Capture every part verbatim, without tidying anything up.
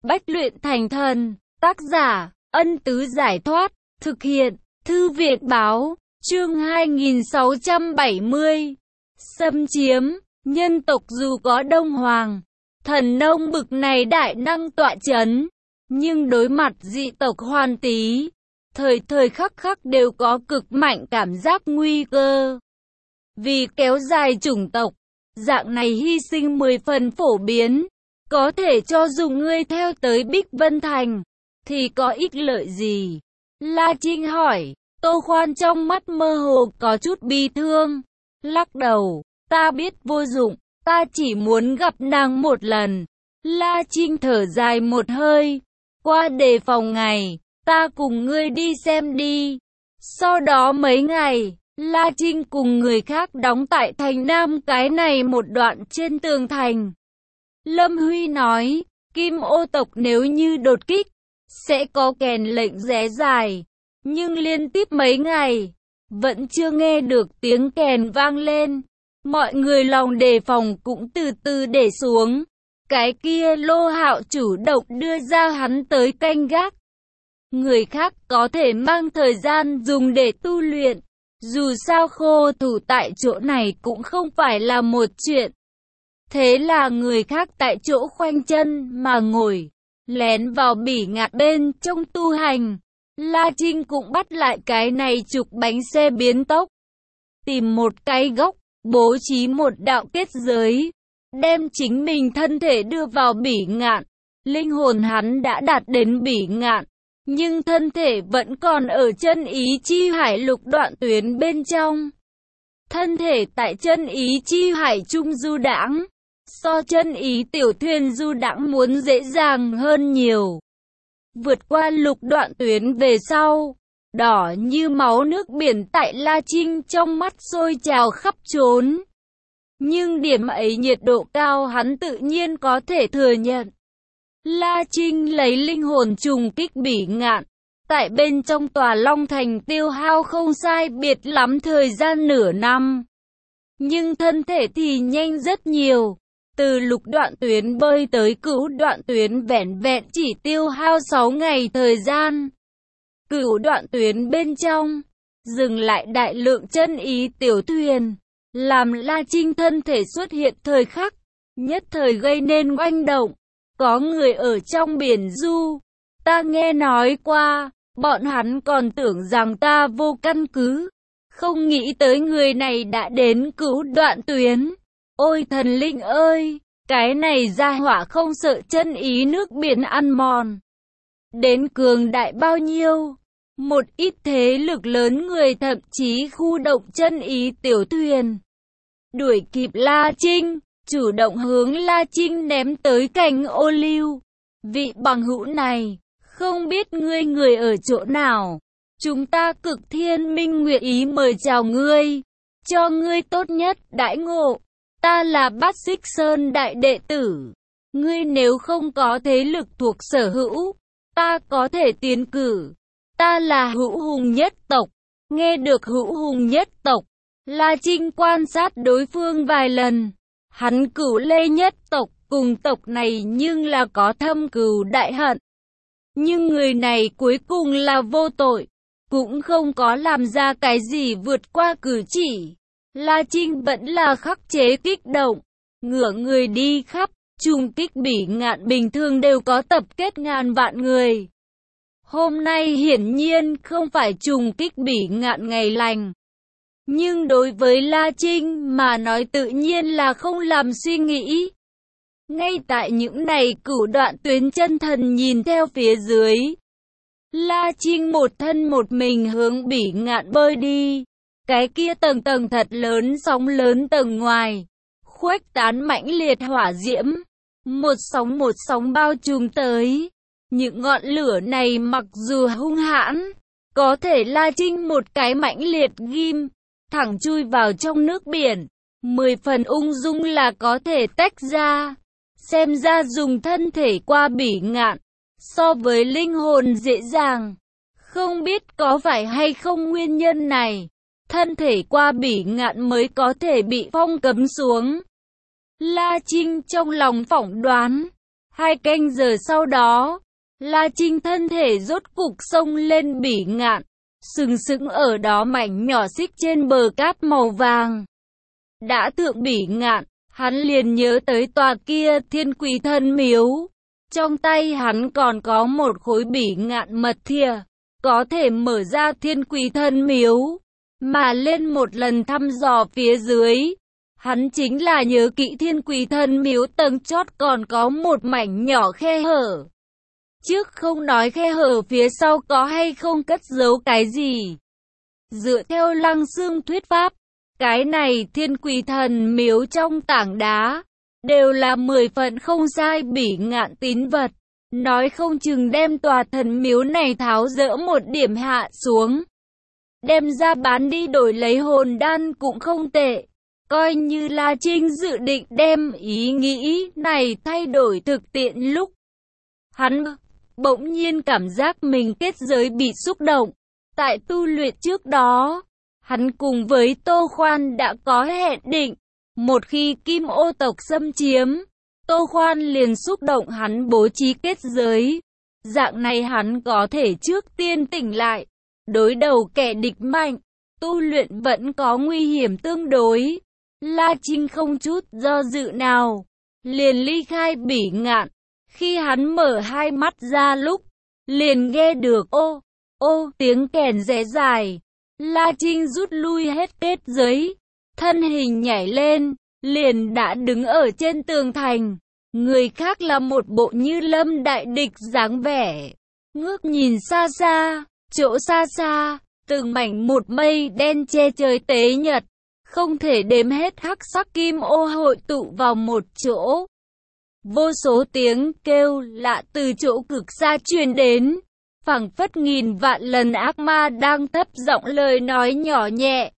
Bách luyện thành thần. Tác giả, Ân Tứ Giải Thoát. Thực hiện, Thư viện Báo. Chương hai nghìn sáu trăm bảy mươi. Xâm chiếm. Nhân tộc dù có Đông Hoàng, Thần Nông bực này đại năng tọa chấn, nhưng đối mặt dị tộc Hoàn Tý, thời thời khắc khắc đều có cực mạnh cảm giác nguy cơ. Vì kéo dài chủng tộc, dạng này hy sinh mười phần phổ biến, có thể cho dù ngươi theo tới Bích Vân Thành, thì có ích lợi gì? La Trinh hỏi. Tô Khoan trong mắt mơ hồ có chút bi thương, lắc đầu, ta biết vô dụng, ta chỉ muốn gặp nàng một lần. La Trinh thở dài một hơi, qua đề phòng ngày, ta cùng ngươi đi xem đi. Sau đó mấy ngày, La Trinh cùng người khác đóng tại thành Nam cái này một đoạn trên tường thành. Lâm Huy nói, Kim Ô tộc nếu như đột kích, sẽ có kèn lệnh rẽ dài. Nhưng liên tiếp mấy ngày, vẫn chưa nghe được tiếng kèn vang lên. Mọi người lòng đề phòng cũng từ từ để xuống. Cái kia Lô Hạo chủ động đưa ra hắn tới canh gác. Người khác có thể mang thời gian dùng để tu luyện. Dù sao khô thủ tại chỗ này cũng không phải là một chuyện. Thế là người khác tại chỗ khoanh chân mà ngồi, lén vào bỉ ngạn bên trong tu hành. La Trinh cũng bắt lại cái này trục bánh xe biến tốc. Tìm một cái góc, bố trí một đạo kết giới, đem chính mình thân thể đưa vào bỉ ngạn. Linh hồn hắn đã đạt đến bỉ ngạn, nhưng thân thể vẫn còn ở chân ý chi hải lục đoạn tuyến bên trong. Thân thể tại chân ý chi hải trung du đãng, so chân ý tiểu thuyền du đãng muốn dễ dàng hơn nhiều. Vượt qua lục đoạn tuyến về sau, đỏ như máu nước biển tại La Trinh trong mắt sôi trào khắp trốn. Nhưng điểm ấy nhiệt độ cao hắn tự nhiên có thể thừa nhận. La Trinh lấy linh hồn trùng kích bỉ ngạn, tại bên trong tòa Long Thành tiêu hao không sai biệt lắm thời gian nửa năm. Nhưng thân thể thì nhanh rất nhiều. Từ lục đoạn tuyến bơi tới cửu đoạn tuyến vẹn vẹn chỉ tiêu hao sáu ngày thời gian. Cửu đoạn tuyến bên trong, dừng lại đại lượng chân ý tiểu thuyền, làm La Trinh thân thể xuất hiện thời khắc, nhất thời gây nên oanh động. Có người ở trong biển du, ta nghe nói qua, bọn hắn còn tưởng rằng ta vô căn cứ, không nghĩ tới người này đã đến cửu đoạn tuyến. Ôi thần linh ơi, cái này ra hỏa không sợ chân ý nước biển ăn mòn. Đến cường đại bao nhiêu? Một ít thế lực lớn người thậm chí khu động chân ý tiểu thuyền. Đuổi kịp La Trinh, chủ động hướng La Trinh ném tới cành ô liu. Vị bằng hữu này, không biết ngươi người ở chỗ nào? Chúng ta Cực Thiên Minh nguyện ý mời chào ngươi, cho ngươi tốt nhất đãi ngộ. Ta là Bát Xích Sơn đại đệ tử. Ngươi nếu không có thế lực thuộc sở hữu, ta có thể tiến cử. Ta là Hữu Hùng nhất tộc. Nghe được Hữu Hùng nhất tộc, La Trinh quan sát đối phương vài lần. Hắn Cửu Lê nhất tộc cùng tộc này nhưng là có thâm cừu đại hận. Nhưng người này cuối cùng là vô tội, cũng không có làm ra cái gì vượt qua cử chỉ. La Trinh vẫn là khắc chế kích động, ngửa người đi khắp, trùng kích bỉ ngạn bình thường đều có tập kết ngàn vạn người. Hôm nay hiển nhiên không phải trùng kích bỉ ngạn ngày lành. Nhưng đối với La Trinh mà nói tự nhiên là không làm suy nghĩ. Ngay tại những này cửu đoạn tuyến chân thần nhìn theo phía dưới, La Trinh một thân một mình hướng bỉ ngạn bơi đi. Cái kia tầng tầng thật lớn sóng lớn tầng ngoài, khuếch tán mãnh liệt hỏa diễm, một sóng một sóng bao trùm tới. Những ngọn lửa này mặc dù hung hãn, có thể La Trinh một cái mãnh liệt ghim, thẳng chui vào trong nước biển, mười phần ung dung là có thể tách ra. Xem ra dùng thân thể qua bỉ ngạn, so với linh hồn dễ dàng. Không biết có phải hay không nguyên nhân này, thân thể qua bỉ ngạn mới có thể bị phong cấm xuống. La Trinh trong lòng phỏng đoán, Hai canh giờ sau đó, La Trinh thân thể rốt cục xông lên Bỉ Ngạn, sừng sững ở đó mảnh nhỏ xích trên bờ cát màu vàng. Đã thượng Bỉ Ngạn, hắn liền nhớ tới tòa kia Thiên Quỷ Thần Miếu. Trong tay hắn còn có một khối Bỉ Ngạn mật thìa, có thể mở ra Thiên Quỷ Thần Miếu, mà lên một lần thăm dò phía dưới. Hắn chính là nhớ kỹ Thiên Quỷ Thần Miếu tầng chót còn có một mảnh nhỏ khe hở. Trước không nói khe hở phía sau có hay không cất giấu cái gì. Dựa theo Lăng Xương thuyết pháp, cái này Thiên Quỷ Thần Miếu trong tảng đá, đều là mười phần không sai Bỉ Ngạn tín vật. Nói không chừng đem tòa thần miếu này tháo dỡ một điểm hạ xuống, đem ra bán đi đổi lấy hồn đan cũng không tệ. Coi như La Trinh dự định đem ý nghĩ này thay đổi thực tiện lúc, hắn bỗng nhiên cảm giác mình kết giới bị xúc động. Tại tu luyện trước đó, hắn cùng với Tô Khoan đã có hẹn định, một khi Kim Ô tộc xâm chiếm, Tô Khoan liền xúc động hắn bố trí kết giới. Dạng này hắn có thể trước tiên tỉnh lại, đối đầu kẻ địch mạnh, tu luyện vẫn có nguy hiểm tương đối. La Trinh không chút do dự nào, liền ly khai Bỉ Ngạn. Khi hắn mở hai mắt ra lúc, liền nghe được ô, ô tiếng kèn rẽ dài. La Trinh rút lui hết kết giới, thân hình nhảy lên, liền đã đứng ở trên tường thành. Người khác là một bộ như lâm đại địch dáng vẻ. Ngước nhìn xa xa, chỗ xa xa, từng mảnh một mây đen che trời tế nhật, không thể đếm hết hắc sắc kim ô hội tụ vào một chỗ. Vô số tiếng kêu lạ từ chỗ cực xa truyền đến, phảng phất nghìn vạn lần ác ma đang thấp giọng lời nói nhỏ nhẹ,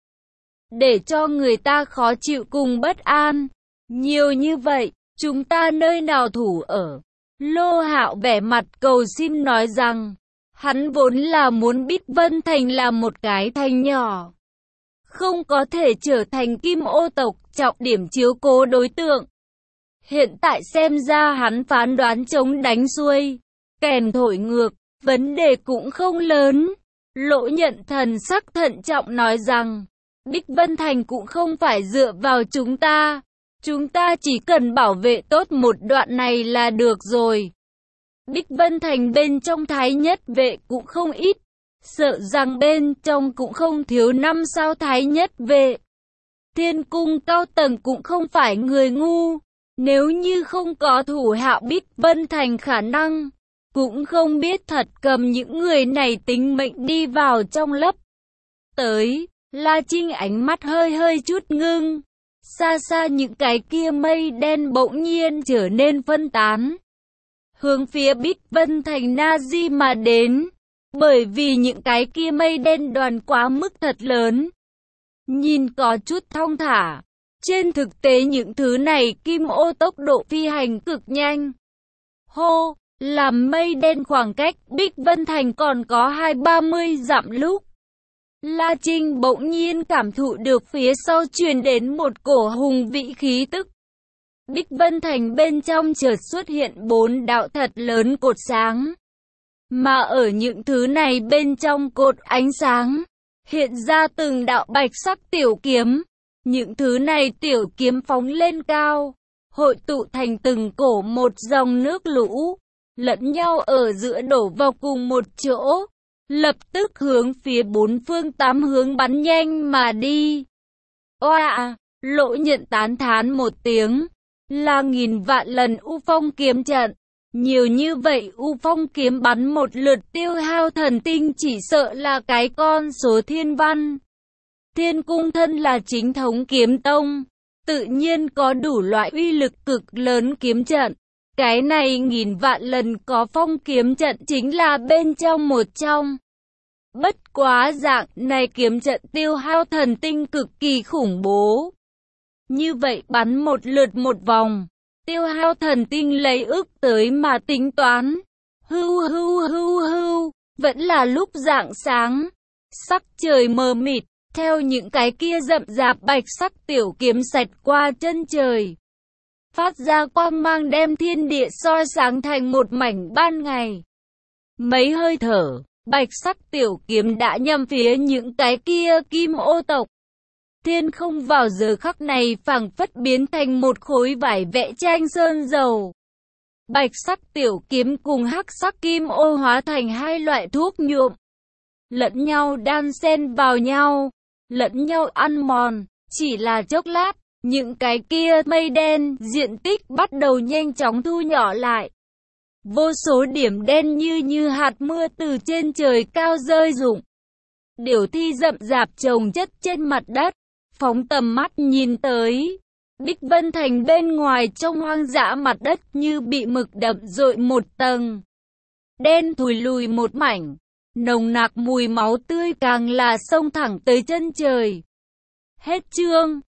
để cho người ta khó chịu cùng bất an. Nhiều như vậy, chúng ta nơi nào thủ ở? Lô Hạo vẻ mặt cầu xin nói rằng, hắn vốn là muốn Bích Vân Thành là một cái thành nhỏ, không có thể trở thành Kim Ô tộc trọng điểm chiếu cố đối tượng. Hiện tại xem ra hắn phán đoán chống đánh xuôi, kèn thổi ngược, vấn đề cũng không lớn. Lỗ Nhận thần sắc thận trọng nói rằng, Bích Vân Thành cũng không phải dựa vào chúng ta, chúng ta chỉ cần bảo vệ tốt một đoạn này là được rồi. Bích Vân Thành bên trong Thái Nhất vệ cũng không ít, sợ rằng bên trong cũng không thiếu năm sao Thái Nhất vệ. Thiên cung cao tầng cũng không phải người ngu, nếu như không có thủ hạ Bích Vân Thành khả năng, cũng không biết thật cầm những người này tính mệnh đi vào trong lấp. Tới, La Trinh ánh mắt hơi hơi chút ngưng, xa xa những cái kia mây đen bỗng nhiên trở nên phân tán, hướng phía Bích Vân Thành Na Di mà đến, bởi vì những cái kia mây đen đoàn quá mức thật lớn, nhìn có chút thong thả. Trên thực tế những thứ này Kim Ô tốc độ phi hành cực nhanh. Hô, làm mây đen khoảng cách Bích Vân Thành còn có hai ba mươi dặm lúc, La Trinh bỗng nhiên cảm thụ được phía sau truyền đến một cổ hùng vĩ khí tức. Bích Vân Thành bên trong chợt xuất hiện bốn đạo thật lớn cột sáng, mà ở những thứ này bên trong cột ánh sáng, hiện ra từng đạo bạch sắc tiểu kiếm. Những thứ này tiểu kiếm phóng lên cao, hội tụ thành từng cổ một dòng nước lũ, lẫn nhau ở giữa đổ vào cùng một chỗ, lập tức hướng phía bốn phương tám hướng bắn nhanh mà đi. Oa, Lỗ Nhận tán thán một tiếng, là nghìn vạn lần U Phong kiếm trận, nhiều như vậy U Phong kiếm bắn một lượt tiêu hao thần tinh chỉ sợ là cái con số thiên văn. Thiên cung thân là chính thống kiếm tông, tự nhiên có đủ loại uy lực cực lớn kiếm trận. Cái này nghìn vạn lần có phong kiếm trận chính là bên trong một trong. Bất quá dạng này kiếm trận tiêu hao thần tinh cực kỳ khủng bố. Như vậy bắn một lượt một vòng, tiêu hao thần tinh lấy ức tới mà tính toán. Hưu hưu hưu hưu, vẫn là lúc rạng sáng, sắc trời mờ mịt. Theo những cái kia rậm rạp bạch sắc tiểu kiếm xẹt qua chân trời, phát ra quang mang đem thiên địa soi sáng thành một mảnh ban ngày. Mấy hơi thở, bạch sắc tiểu kiếm đã nhắm phía những cái kia kim ô tộc. Thiên không vào giờ khắc này phảng phất biến thành một khối vải vẽ tranh sơn dầu. Bạch sắc tiểu kiếm cùng hắc sắc kim ô hóa thành hai loại thuốc nhuộm, lẫn nhau đan xen vào nhau, lẫn nhau ăn mòn. Chỉ là chốc lát, những cái kia mây đen diện tích bắt đầu nhanh chóng thu nhỏ lại. Vô số điểm đen như như hạt mưa từ trên trời cao rơi rụng. Điểu thi rậm rạp chồng chất trên mặt đất, phóng tầm mắt nhìn tới. Bích Vân Thành bên ngoài trong hoang dã mặt đất như bị mực đậm dội một tầng. Đen thùi lùi một mảnh, nồng nặc mùi máu tươi càng là xông thẳng tới chân trời. Hết chương.